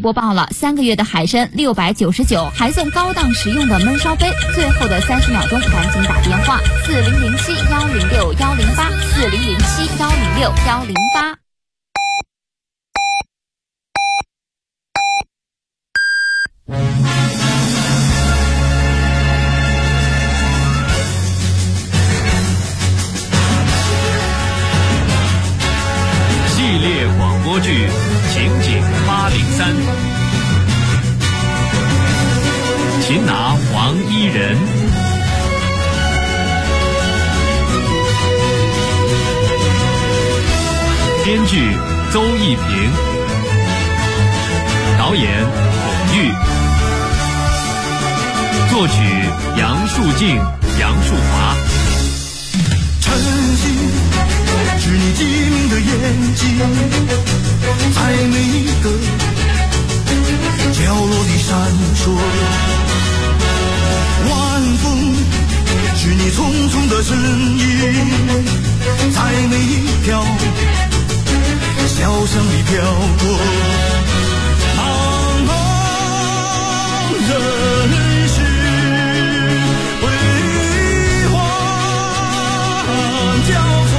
播报了3个月的海参699，还送高档实用的焖烧杯。最后的30秒钟，赶紧打电话4007-106-108，4007-106-108。 系列广播剧《情景803》，擒拿黄衣人。编剧邹一平，导演孔玉，作曲杨树静、杨树华。 晨曦是你机灵的眼睛，在每一个角落里闪烁。晚风是你匆匆的身影，在每一条小巷里飘过。茫茫人世辉煌交错，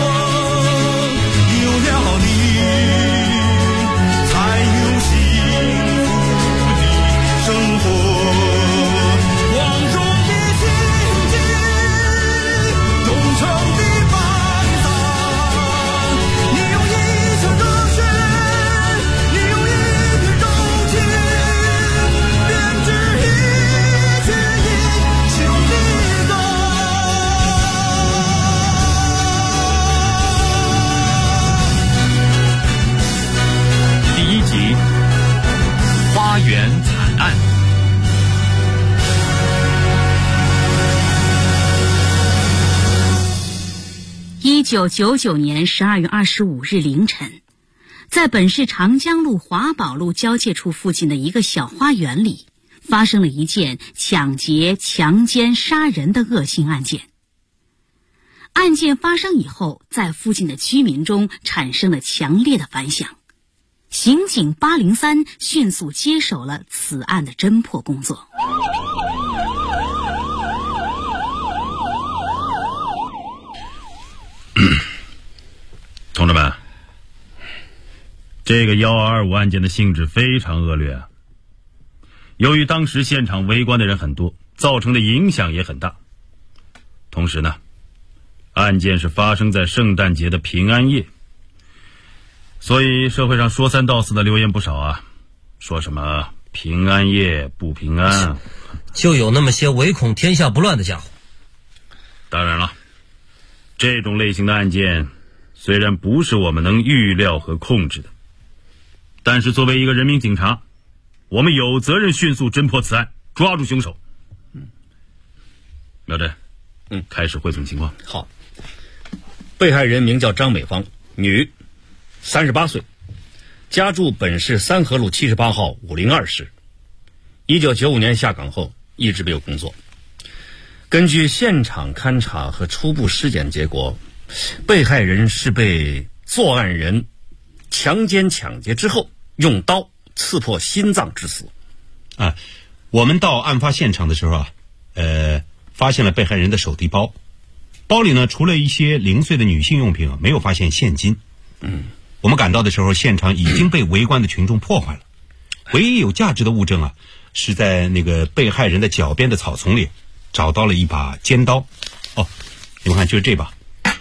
有了你才有幸福的生活。光荣的情景，忠诚的伴郎，你用一腔热血，你用一片柔情，编织一曲英雄的歌。 第1集《花园惨案》。 1999年12月25日凌晨，在本市长江路华宝路交界处附近的一个小花园里，发生了一件抢劫、强奸、杀人的恶性案件。案件发生以后，在附近的居民中产生了强烈的反响。刑警803迅速接手了此案的侦破工作。 同志们，这个1225案件的性质非常恶劣啊！由于当时现场围观的人很多，造成的影响也很大。同时呢，案件是发生在圣诞节的平安夜，所以社会上说三道四的留言不少啊，说什么平安夜不平安， 就有那么些唯恐天下不乱的家伙。 当然了，这种类型的案件虽然不是我们能预料和控制的，但是作为一个人民警察，我们有责任迅速侦破此案，抓住凶手。苗震，开始汇总情况。 好，被害人名叫张美芳，女，38岁，家住本市三河路78号502室。1995年下岗后一直没有工作。根据现场勘查和初步尸检结果，被害人是被作案人强奸抢劫之后用刀刺破心脏致死。 我们到案发现场的时候发现了被害人的手提包，包里呢除了一些零碎的女性用品没有发现现金。我们赶到的时候，现场已经被围观的群众破坏了，唯一有价值的物证是在那个被害人的脚边的草丛里找到了一把尖刀。你们看，就是这把。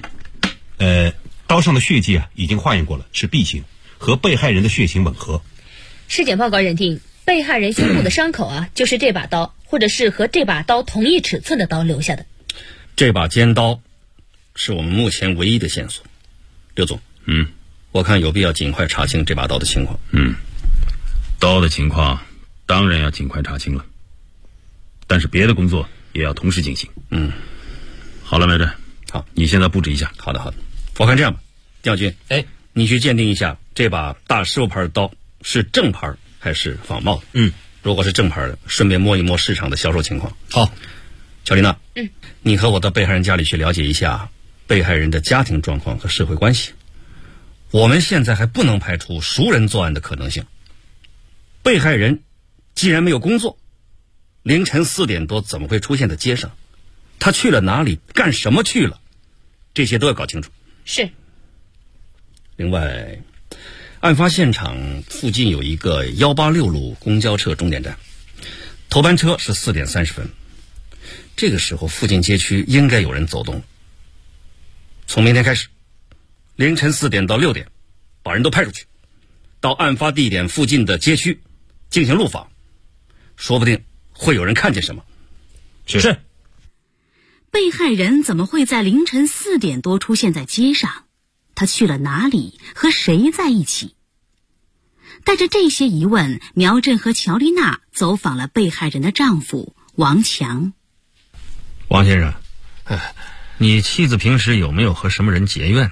刀上的血迹已经化验过了，是 B 型，和被害人的血型吻合。 尸检报告认定，被害人胸部的伤口就是这把刀，或者是和这把刀同一尺寸的刀留下的。 这把尖刀是我们目前唯一的线索。刘总，我看有必要尽快查清这把刀的情况。 刀的情况当然要尽快查清了，但是别的工作也要同时进行。好了，苗震， 好， 你现在布置一下。 好的，我看这样吧，丁小军，你去鉴定一下这把大师傅牌的刀是正牌还是仿冒的。如果是正牌的，顺便摸一摸市场的销售情况。好，乔丽娜，你和我到被害人家里去了解一下被害人的家庭状况和社会关系。我们现在还不能排除熟人作案的可能性。 被害人既然没有工作，凌晨4点多怎么会出现在街上？他去了哪里？干什么去了？这些都要搞清楚。 是。 另外，案发现场附近有一个186路公交车终点站，头班车是4点30分。这个时候附近街区应该有人走动。从明天开始，凌晨4点到6点，把人都派出去，到案发地点附近的街区进行路访，说不定会有人看见什么。 是。 被害人怎么会在凌晨4点多出现在街上？他去了哪里？和谁在一起？带着这些疑问，苗振和乔丽娜走访了被害人的丈夫王强。 王先生，你妻子平时有没有和什么人结怨？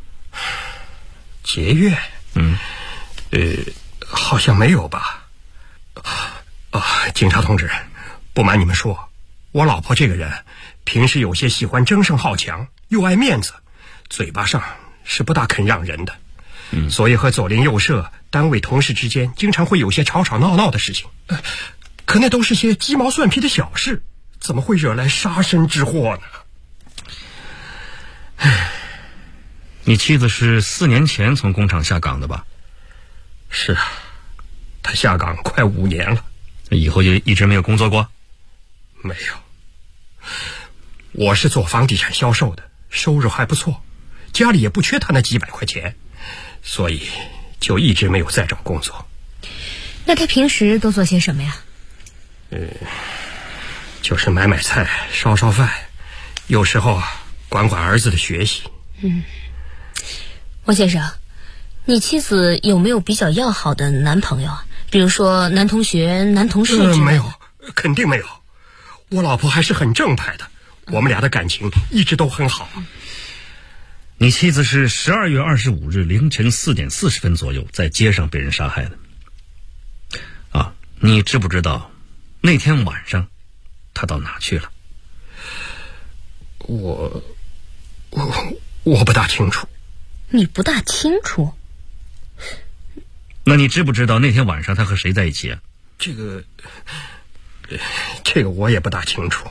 结怨？好像没有吧。警察同志，不瞒你们说，我老婆这个人平时有些喜欢争胜好强，又爱面子，嘴巴上是不大肯让人的。所以和左邻右舍、单位同事之间经常会有些吵吵闹闹的事情。可那都是些鸡毛蒜皮的小事，怎么会惹来杀身之祸呢？ 你妻子是4年前从工厂下岗的吧？ 是啊，她下岗快5年了。 以后就一直没有工作过？ 没有。我是做房地产销售的，收入还不错，家里也不缺她那几百块钱，所以就一直没有再找工作。 那他平时都做些什么呀？ 就是买买菜、烧烧饭，有时候管管儿子的学习。 王先生，你妻子有没有比较要好的男朋友啊？比如说男同学、男同事之类的？ 没有，肯定没有。我老婆还是很正派的，我们俩的感情一直都很好。 你妻子是12月25日凌晨4点40分左右在街上被人杀害的。你知不知道那天晚上她到哪去了？ 我不大清楚。 你不大清楚？ 那你知不知道那天晚上她和谁在一起啊？ 这个我也不大清楚。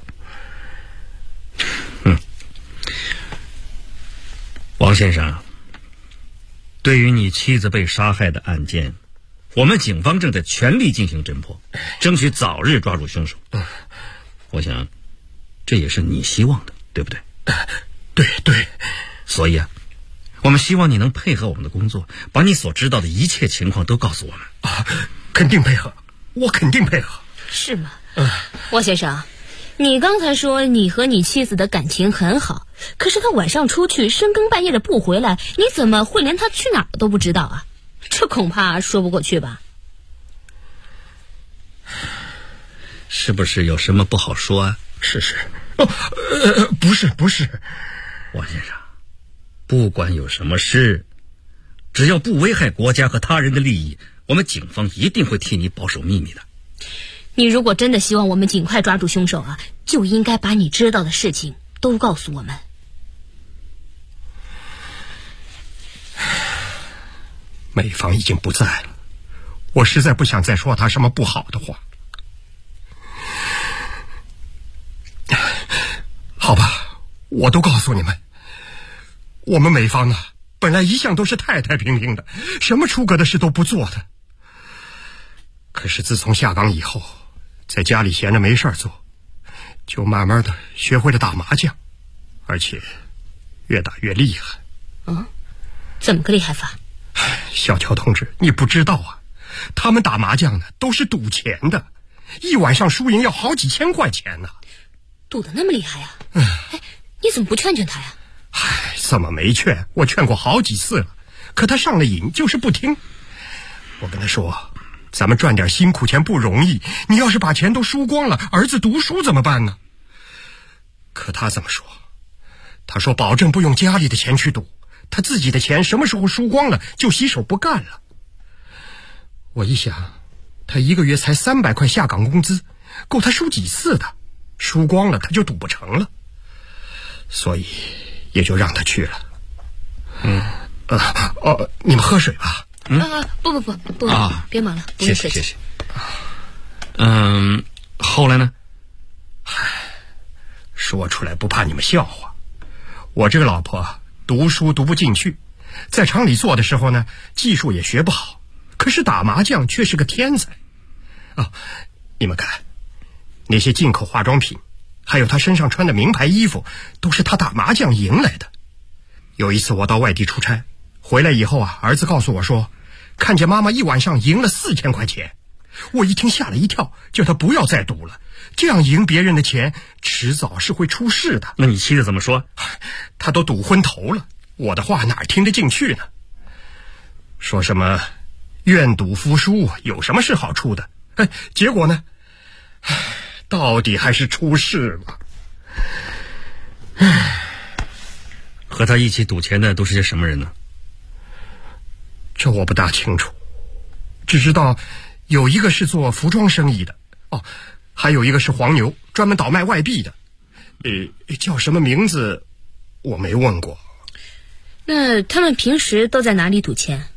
王先生，对于你妻子被杀害的案件，我们警方正在全力进行侦破，争取早日抓住凶手。我想这也是你希望的，对不对？ 对。 所以我们希望你能配合我们的工作，把你所知道的一切情况都告诉我们。 肯定配合，我肯定配合。 是吗？王先生，你刚才说你和你妻子的感情很好，可是他晚上出去深更半夜的不回来，你怎么会连他去哪儿都不知道啊？这恐怕说不过去吧？ 是不是有什么不好说啊？ 是。不是。 王先生，不管有什么事，只要不危害国家和他人的利益，我们警方一定会替你保守秘密的。 你如果真的希望我们尽快抓住凶手啊，就应该把你知道的事情都告诉我们。 美芳已经不在了，我实在不想再说她什么不好的话。好吧，我都告诉你们，我们美芳呢，本来一向都是太太平平的，什么出格的事都不做的。可是自从下岗以后，在家里闲着没事做，就慢慢的学会了打麻将，而且越打越厉害。 怎么个厉害法？ 小乔同志，你不知道啊，他们打麻将呢都是赌钱的，一晚上输赢要好几千块钱呢。 赌得那么厉害呀？你怎么不劝他呀？ 怎么没劝？我劝过好几次了，可他上了瘾就是不听。我跟他说，咱们赚点辛苦钱不容易，你要是把钱都输光了，儿子读书怎么办呢？可他怎么说？他说保证不用家里的钱去赌，他自己的钱什么时候输光了就洗手不干了。我一想，他一个月才300块下岗工资，够他输几次的，输光了他就赌不成了，所以也就让他去了。你们喝水吧。 不，别忙了，不用客气。 谢谢。 后来呢？ 说出来不怕你们笑话，我这个老婆读书读不进去，在厂里做的时候呢，技术也学不好，可是打麻将却是个天才。你们看，那些进口化妆品，还有她身上穿的名牌衣服，都是她打麻将赢来的。有一次我到外地出差，回来以后儿子告诉我说，看见妈妈一晚上赢了4000块钱。我一听吓了一跳，叫他不要再赌了，这样赢别人的钱迟早是会出事的。 那你妻子怎么说？ 他都赌昏头了，我的话哪听得进去呢？说什么愿赌服输，有什么是好处的？结果呢，到底还是出事了。 和他一起赌钱的都是些什么人呢？ 这我不大清楚，只知道有一个是做服装生意的，还有一个是黄牛，专门倒卖外币的。叫什么名字我没问过。 那他们平时都在哪里赌钱？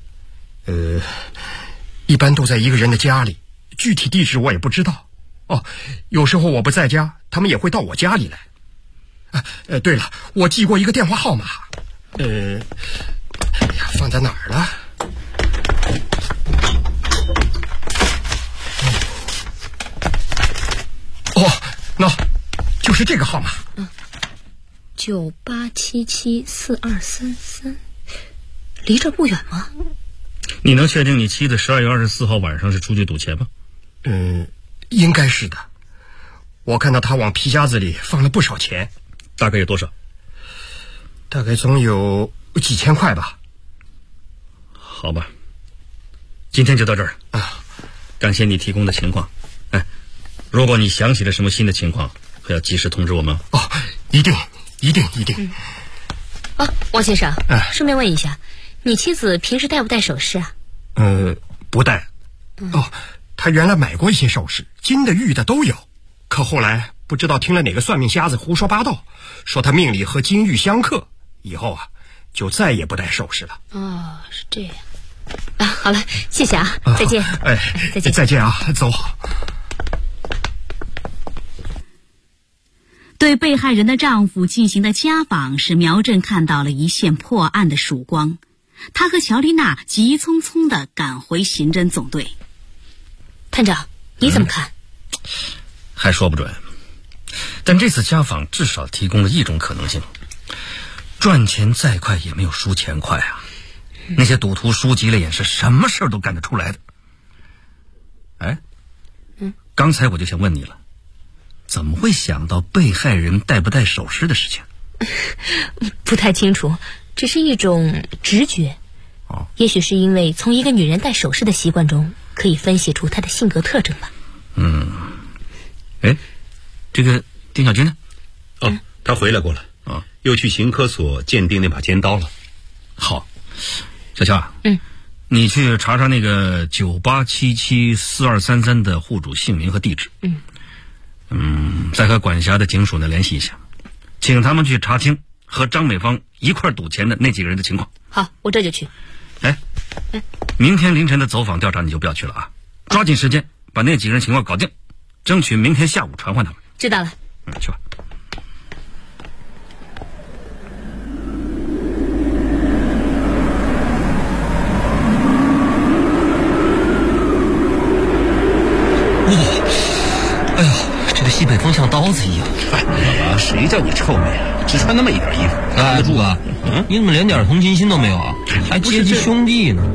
一般都在一个人的家里，具体地址我也不知道。有时候我不在家，他们也会到我家里来。对了，我记过一个电话号码，放在哪儿了？就是这个号码。 98774233，离这不远吗？ 你能确定你妻子12月24号晚上是出去赌钱吗？ 应该是的。我看到他往皮夹子里放了不少钱。 大概有多少？ 大概总有几千块吧。 好吧，今天就到这儿。感谢你提供的情况。如果你想起了什么新的情况，可要及时通知我们。 一定。 王先生，顺便问一下，你妻子平时戴不戴首饰啊？ 不戴。她原来买过一些首饰，金的玉的都有，可后来不知道听了哪个算命瞎子胡说八道，说她命里和金玉相克，以后就再也不戴首饰了。 是这样。好了，谢谢啊，再见。 再见啊，走好。 对被害人的丈夫进行的家访，使苗振看到了一线破案的曙光。他和乔丽娜急匆匆地赶回刑侦总队。 探长，你怎么看？ 还说不准，但这次家访至少提供了一种可能性：赚钱再快也没有输钱快啊！那些赌徒输急了眼，是什么事儿都干得出来的。刚才我就想问你了，怎么会想到被害人戴不戴首饰的事情？ 不太清楚，只是一种直觉。也许是因为从一个女人戴首饰的习惯中可以分析出她的性格特征吧。 这个丁小军呢？ 他回来过了又去刑科所鉴定那把尖刀了。 好，小乔你去查查那个98774233的户主姓名和地址。再和管辖的警署呢联系一下，请他们去查清和张美芳一块赌钱的那几个人的情况。 好，我这就去。 明天凌晨的走访调查你就不要去了抓紧时间把那几个人情况搞定，争取明天下午传唤他们。 知道了。 去吧。 这个西北风像刀子一样。 谁叫你臭美啊？只穿那么一点衣服。 柱哥，你怎么连点同情心都没有啊？还阶级兄弟呢？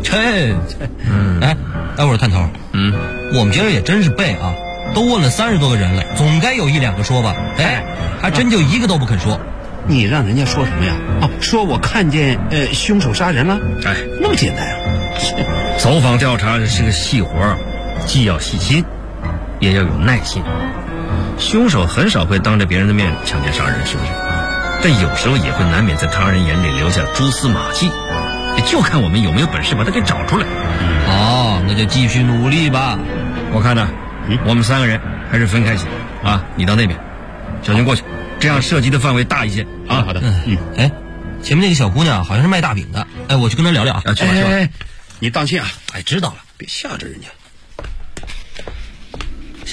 待会儿探头。我们今儿也真是背啊，都问了30多个人了，总该有1-2个说吧？还真就一个都不肯说。 你让人家说什么呀？说我看见凶手杀人了？那么简单啊？ 走访调查是个细活，既要细心，也要有耐心。凶手很少会当着别人的面抢劫杀人，是不是？但有时候也会难免在他人眼里留下蛛丝马迹，就看我们有没有本事把他给找出来。 那就继续努力吧。 我看呢，我们3个人还是分开行你到那边，小军过去，这样涉及的范围大一些好的。 前面那个小姑娘好像是卖大饼的，我去跟她聊聊。 去吧。 你当心啊！ 知道了， 别吓着人家。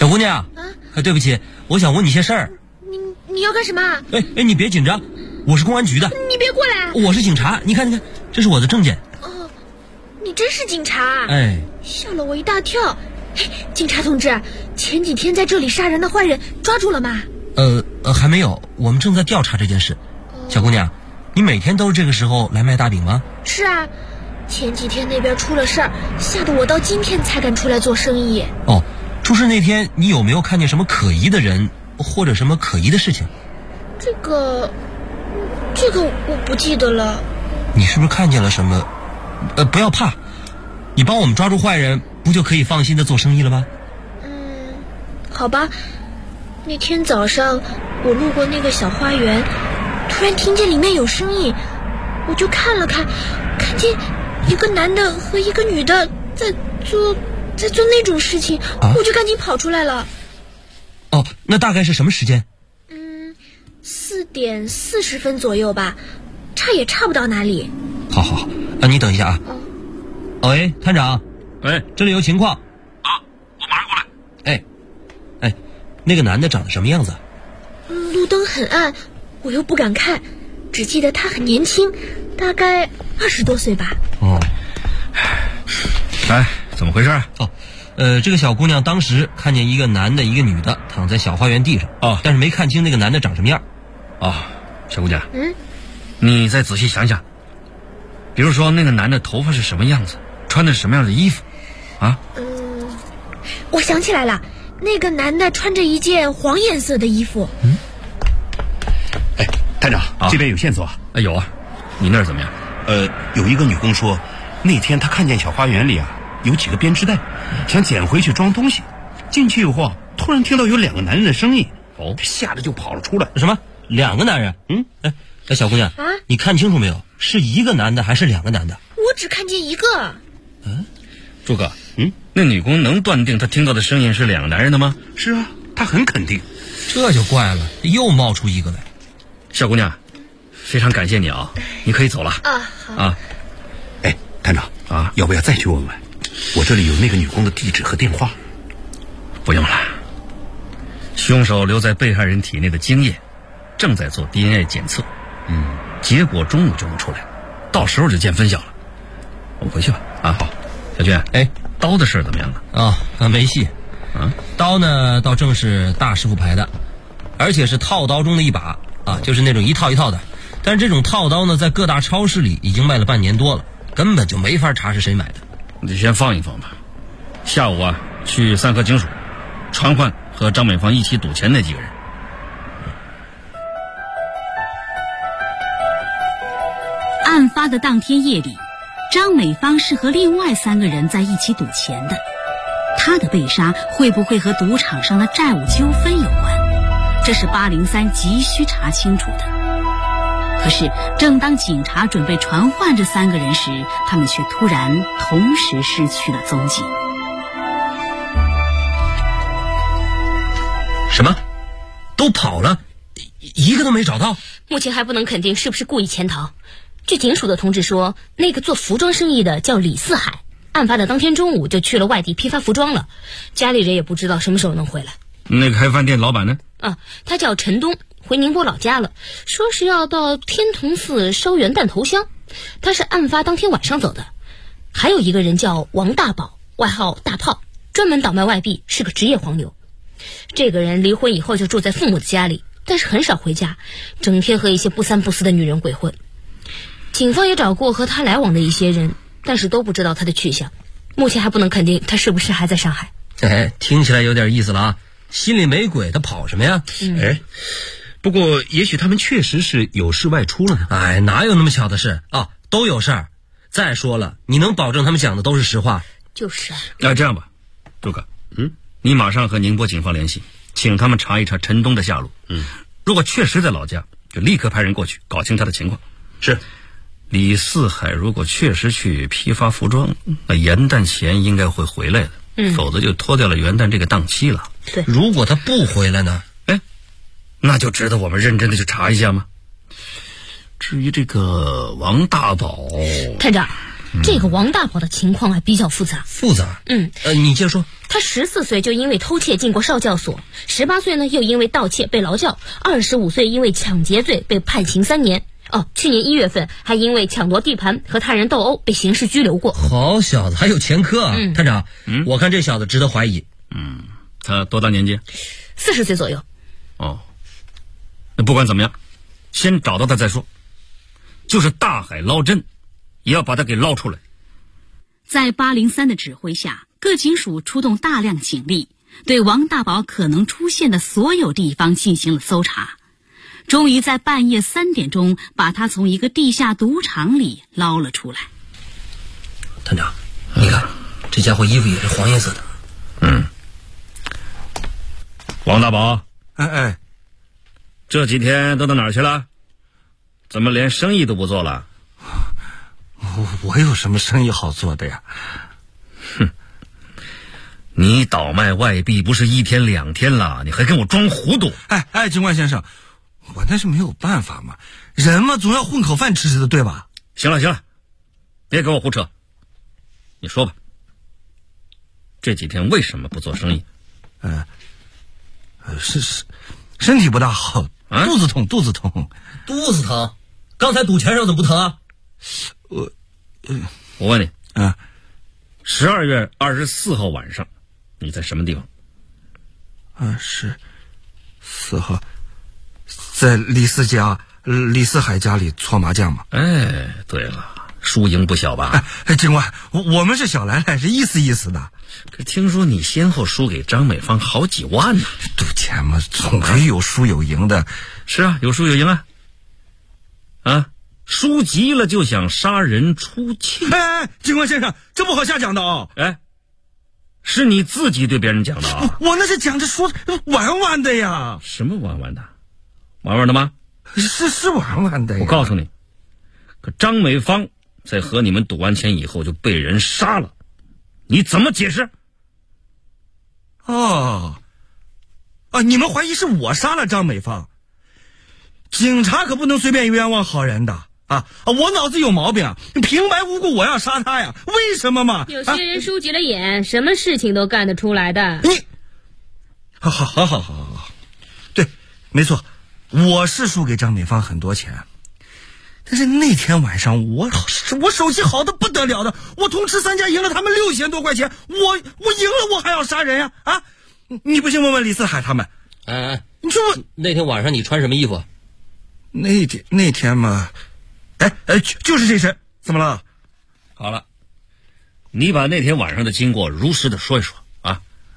小姑娘，对不起，我想问你些事儿。 你要干什么？ 哎，你别紧张，我是公安局的。 你别过来！ 我是警察，你看，这是我的证件。 哦，你真是警察？ 哎， 吓了我一大跳。警察同志，前几天在这里杀人的坏人抓住了吗？ 还没有，我们正在调查这件事。小姑娘，你每天都是这个时候来卖大饼吗？ 是啊，前几天那边出了事儿，吓得我到今天才敢出来做生意。 哦，出事那天你有没有看见什么可疑的人或者什么可疑的事情？ 这个我不记得了。 你是不是看见了什么？不要怕，你帮我们抓住坏人，不就可以放心的做生意了吗？ 好吧。那天早上我路过那个小花园，突然听见里面有声音，我就看了看，看见一个男的和一个女的在做那种事情，我就赶紧跑出来了。 哦，那大概是什么时间 ？4点40分左右吧，也差不到哪里。 好，你等一下啊。喂，探长。 喂， 这里有情况。 啊，我马上过来。 哎，那个男的长得什么样子？ 路灯很暗，我又不敢看，只记得他很年轻，大概20多岁吧。 哦， 来，怎么回事？ 这个小姑娘当时看见一个男的一个女的躺在小花园地上，但是没看清那个男的长什么样。 小姑娘，你再仔细想想，比如说那个男的头发是什么样子，穿的是什么样的衣服啊？ 我想起来了，那个男的穿着一件黄颜色的衣服。 哎，探长，这边有线索啊？ 有啊，你那儿怎么样？ 有一个女工说，那天她看见小花园里有几个编织袋，想捡回去装东西。进去以后突然听到有2个男人的声音，她吓得就跑了出来。 什么？2个男人？小姑娘，你看清楚没有？是一个男的还是2个男的？ 我只看见一个。 朱哥，那女工能断定她听到的声音是2个男人的吗？ 是啊，她很肯定。 这就怪了，又冒出一个来。 小姑娘，非常感谢你啊，你可以走了。 好。 哎，探长要不要再去问问？我这里有那个女工的地址和电话。 不用了，凶手留在被害人体内的精液正在做 DNA 检测，结果中午就能出来，到时候就见分晓了。我们回去吧。好，小军，刀的事怎么样了？ 没戏。刀呢倒正是大师傅牌的，而且是套刀中的一把就是那种一套一套的。但是这种套刀呢，在各大超市里已经卖了半年多了，根本就没法查是谁买的。 你就先放一放吧。下午去3河警署，传唤和张美芳一起赌钱那几个人。 案发的当天夜里，张美芳是和另外3个人在一起赌钱的。她的被杀会不会和赌场上的债务纠纷有关？这是803急需查清楚的。可是正当警察准备传唤这3个人时，他们却突然同时失去了踪迹。 什么？都跑了？一个都没找到？ 目前还不能肯定是不是故意潜逃。据警署的同志说，那个做服装生意的叫李四海，案发的当天中午就去了外地批发服装了，家里人也不知道什么时候能回来。 那个开饭店老板呢？ 他叫陈东，回宁波老家了，说是要到天童寺烧元旦头香。他是案发当天晚上走的。还有一个人叫王大宝，外号大炮，专门倒卖外币，是个职业黄牛。这个人离婚以后就住在父母的家里，但是很少回家，整天和一些不三不四的女人鬼混。警方也找过和他来往的一些人，但是都不知道他的去向。目前还不能肯定他是不是还在上海。 听起来有点意思了心里没鬼，他跑什么呀？ 不过也许他们确实是有事外出了呢。 哪有那么巧的事都有事儿。再说了，你能保证他们讲的都是实话？ 就是这样吧，朱哥，你马上和宁波警方联系，请他们查一查陈东的下落。如果确实在老家，就立刻派人过去搞清他的情况。 是。 李四海如果确实去批发服装，那元旦前应该会回来的，否则就拖掉了元旦这个档期了。 对， 如果他不回来呢？ 那就值得我们认真的去查一下吗？至于这个王大宝， 探长， 这个王大宝的情况比较复杂。 复杂？你接着说。 他14岁就因为偷窃进过少教所，18岁呢又因为盗窃被劳教，25岁因为抢劫罪被判刑3年。去年1月份还因为抢夺地盘和他人斗殴被刑事拘留过。 好小子，还有前科啊！探长，我看这小子值得怀疑。 他多大年纪 ？40岁左右。 那不管怎么样，先找到他再说。就是大海捞针，也要把他给捞出来。 在803的指挥下，各警署出动大量警力，对王大宝可能出现的所有地方进行了搜查。终于在半夜3点钟把他从一个地下赌场里捞了出来。 探长，你看这家伙衣服也是黄颜色的。 王大宝， 哎， 这几天都到哪儿去了？怎么连生意都不做了？ 我有什么生意好做的呀？ 你倒卖外币不是1天2天了，你还跟我装糊涂？ 哎，警官先生，我那是没有办法嘛，人嘛总要混口饭吃的，对吧？ 行了，别给我胡扯。你说吧，这几天为什么不做生意？ 是身体不大好，肚子痛。 肚子疼？刚才赌钱上怎么不疼啊？ 我问你，12月24号晚上你在什么地方 ？24号在李四海家里搓麻将嘛。 对了，输赢不小吧？ 警官，我们是小来是意思的。 可听说你先后输给张美芳好几万呢。 赌钱嘛，总归有输有赢的。 是啊，有输有赢啊。输急了就想杀人出气。 警官先生，这不好瞎讲的哦。 是你自己对别人讲的啊？ 我那是讲着说玩的呀。 什么玩的？玩的吗？ 是玩的呀。 我告诉你，可张美芳在和你们赌完钱以后就被人杀了，你怎么解释？ 你们怀疑是我杀了张美芳？警察可不能随便冤枉好人的。我脑子有毛病，平白无故我要杀他呀？为什么嘛？ 有些人输急了眼，什么事情都干得出来的。 你，好，对，没错，我是输给张美芳很多钱，但是那天晚上我手气好的不得了的，我同吃3家赢了他们6000多块钱，我赢了我还要杀人呀？你不信问问李四海他们。你说我那天晚上你穿什么衣服？ 那天嘛。就是这身，怎么了？ 好了，你把那天晚上的经过如实的说一说啊。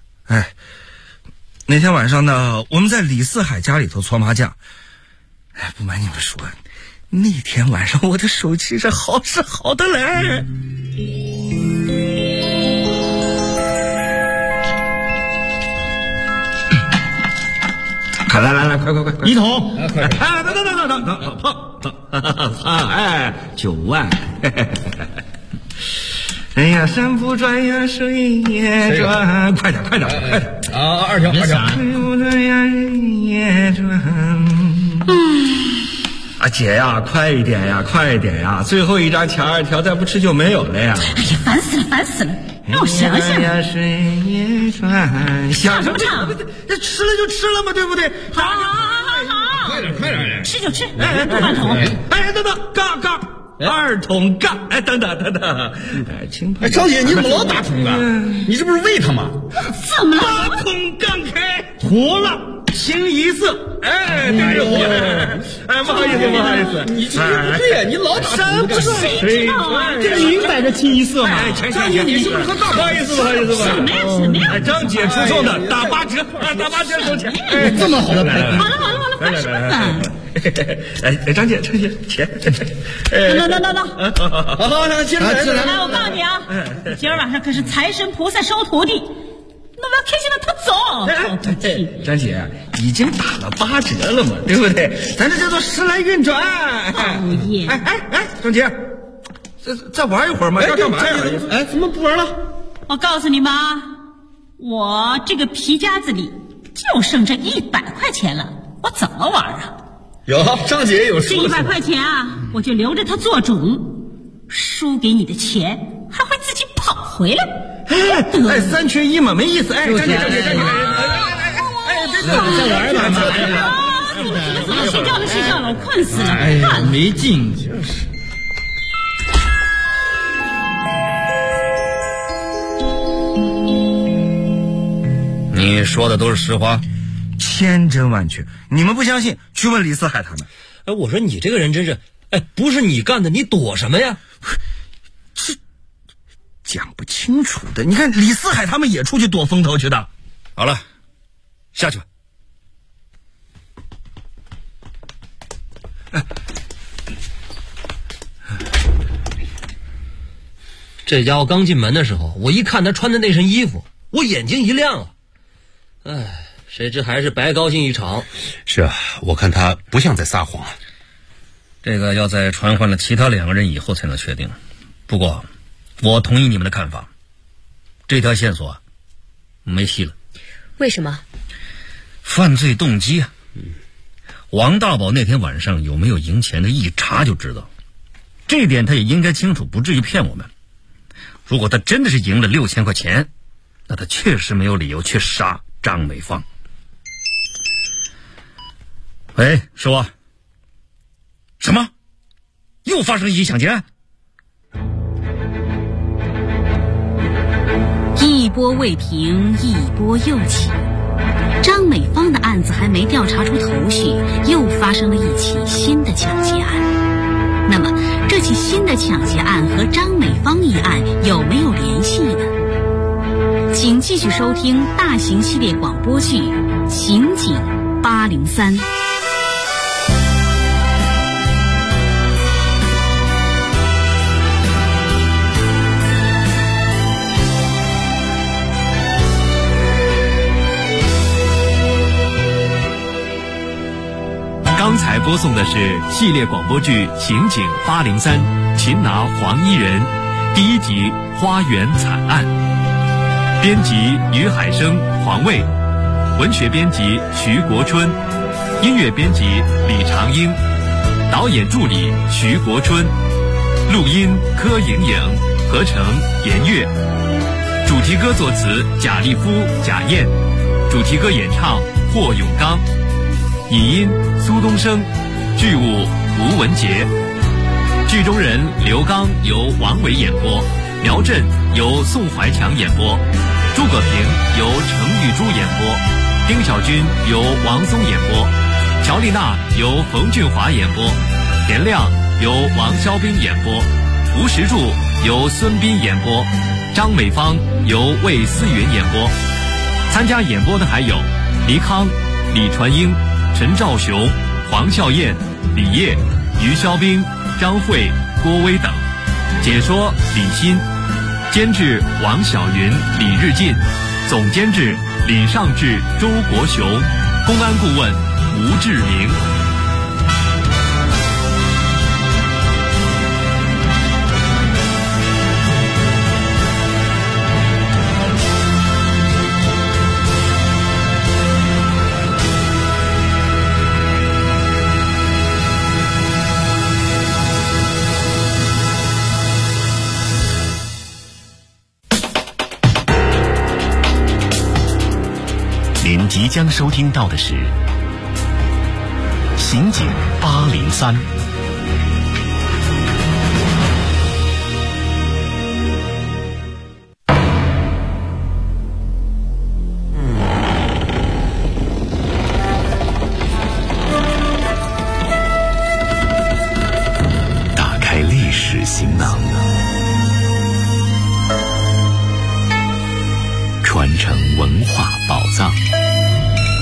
那天晚上呢，我们在李四海家里头搓麻将。不瞒你们说，那天晚上我的手气是好的嘞。来，快一桶。 等，9万。哎呀，山不转呀，水也转，快点！ 二条。 山不转呀，人也转。姐呀，快一点呀！最后一张抢2条，再不吃就没有了呀！ 哎呀，烦死了！让我想想。 水也转， 想什么唱？ 这吃了就吃了嘛，对不对？ 好， 快点！ 吃就吃，不半桶。 等，杠，2桶杠。等等， 张姐，你怎么老打桶啊？你这不是喂他吗？ 怎么了 ？8桶杠开，妥了。清一色，不好意思， 你这不对呀，你老打山不转水转， 这明摆着清一色嘛。 张姐，你是不是喝大？不好意思。 什么呀？ 张姐出售的打8折，收钱。 这么好的牌子。 好了，烦什么烦？ 张姐，钱。 好， 接着来。 来，我告诉你啊，今儿晚上可是财神菩萨收徒弟。那我要开心的他走。 张姐已经打了8折了嘛，对不对？咱这叫做时来运转。 讨厌！ 张姐，再玩一会儿嘛，要干嘛呀？ 怎么不玩了？ 我告诉你们啊，我这个皮夹子里就剩这100块钱了，我怎么玩啊？ 有张姐有这100块钱啊，我就留着它做种。 输给你的钱还会自己跑回来。 哎，三缺一嘛，没意思。哎，站起，别再玩吧。睡觉了，我困死了。 哎呀，没劲，就是。 你说的都是实话？ 千真万确。你们不相信，去问李四海他们。 哎，我说你这个人真是，不是你干的，你躲什么呀？ 这讲不清楚的。你看李四海他们也出去躲风头去的。 好了，下去吧。 这家伙刚进门的时候，我一看他穿的那身衣服，我眼睛一亮啊！哎，谁知还是白高兴一场。 是啊，我看他不像在撒谎。 这个要在传唤了其他2个人以后才能确定。不过，我同意你们的看法，这条线索没戏了。 为什么？ 犯罪动机啊！王大宝那天晚上有没有赢钱的，一查就知道。这一点他也应该清楚，不至于骗我们。如果他真的是赢了6000块钱，那他确实没有理由去杀张美芳。喂，说啊。什么？又发生一起抢劫案？ 一波未平，一波又起。张美芳的案子还没调查出头绪，又发生了一起新的抢劫案。那么，这起新的抢劫案和张美芳一案有没有联系呢？请继续收听大型系列广播剧《刑警803》。 刚才播送的是系列广播剧《刑警803》，擒拿黄衣人，第1集《花园惨案》。编辑于海生、黄卫，文学编辑徐国春，音乐编辑李长英，导演助理徐国春，录音柯莹莹，合成严月，主题歌作词贾立夫、贾燕，主题歌演唱霍永刚，引音苏东升，剧务吴文杰，剧中人刘刚由王伟演播，苗震由宋怀强演播，诸葛平由程玉珠演播，丁小军由王松演播，乔丽娜由冯俊华演播，田亮由王肖斌演播，吴石柱由孙斌演播，张美芳由魏思云演播。参加演播的还有黎康、李传英、陈兆雄、黄笑燕、李烨、于肖兵、张慧、郭威等。解说李欣，监制王晓云、李日进，总监制李尚志、周国雄，公安顾问吴志明。 您即将收听到的是《刑警803》。打开历史行囊，传承文化宝藏。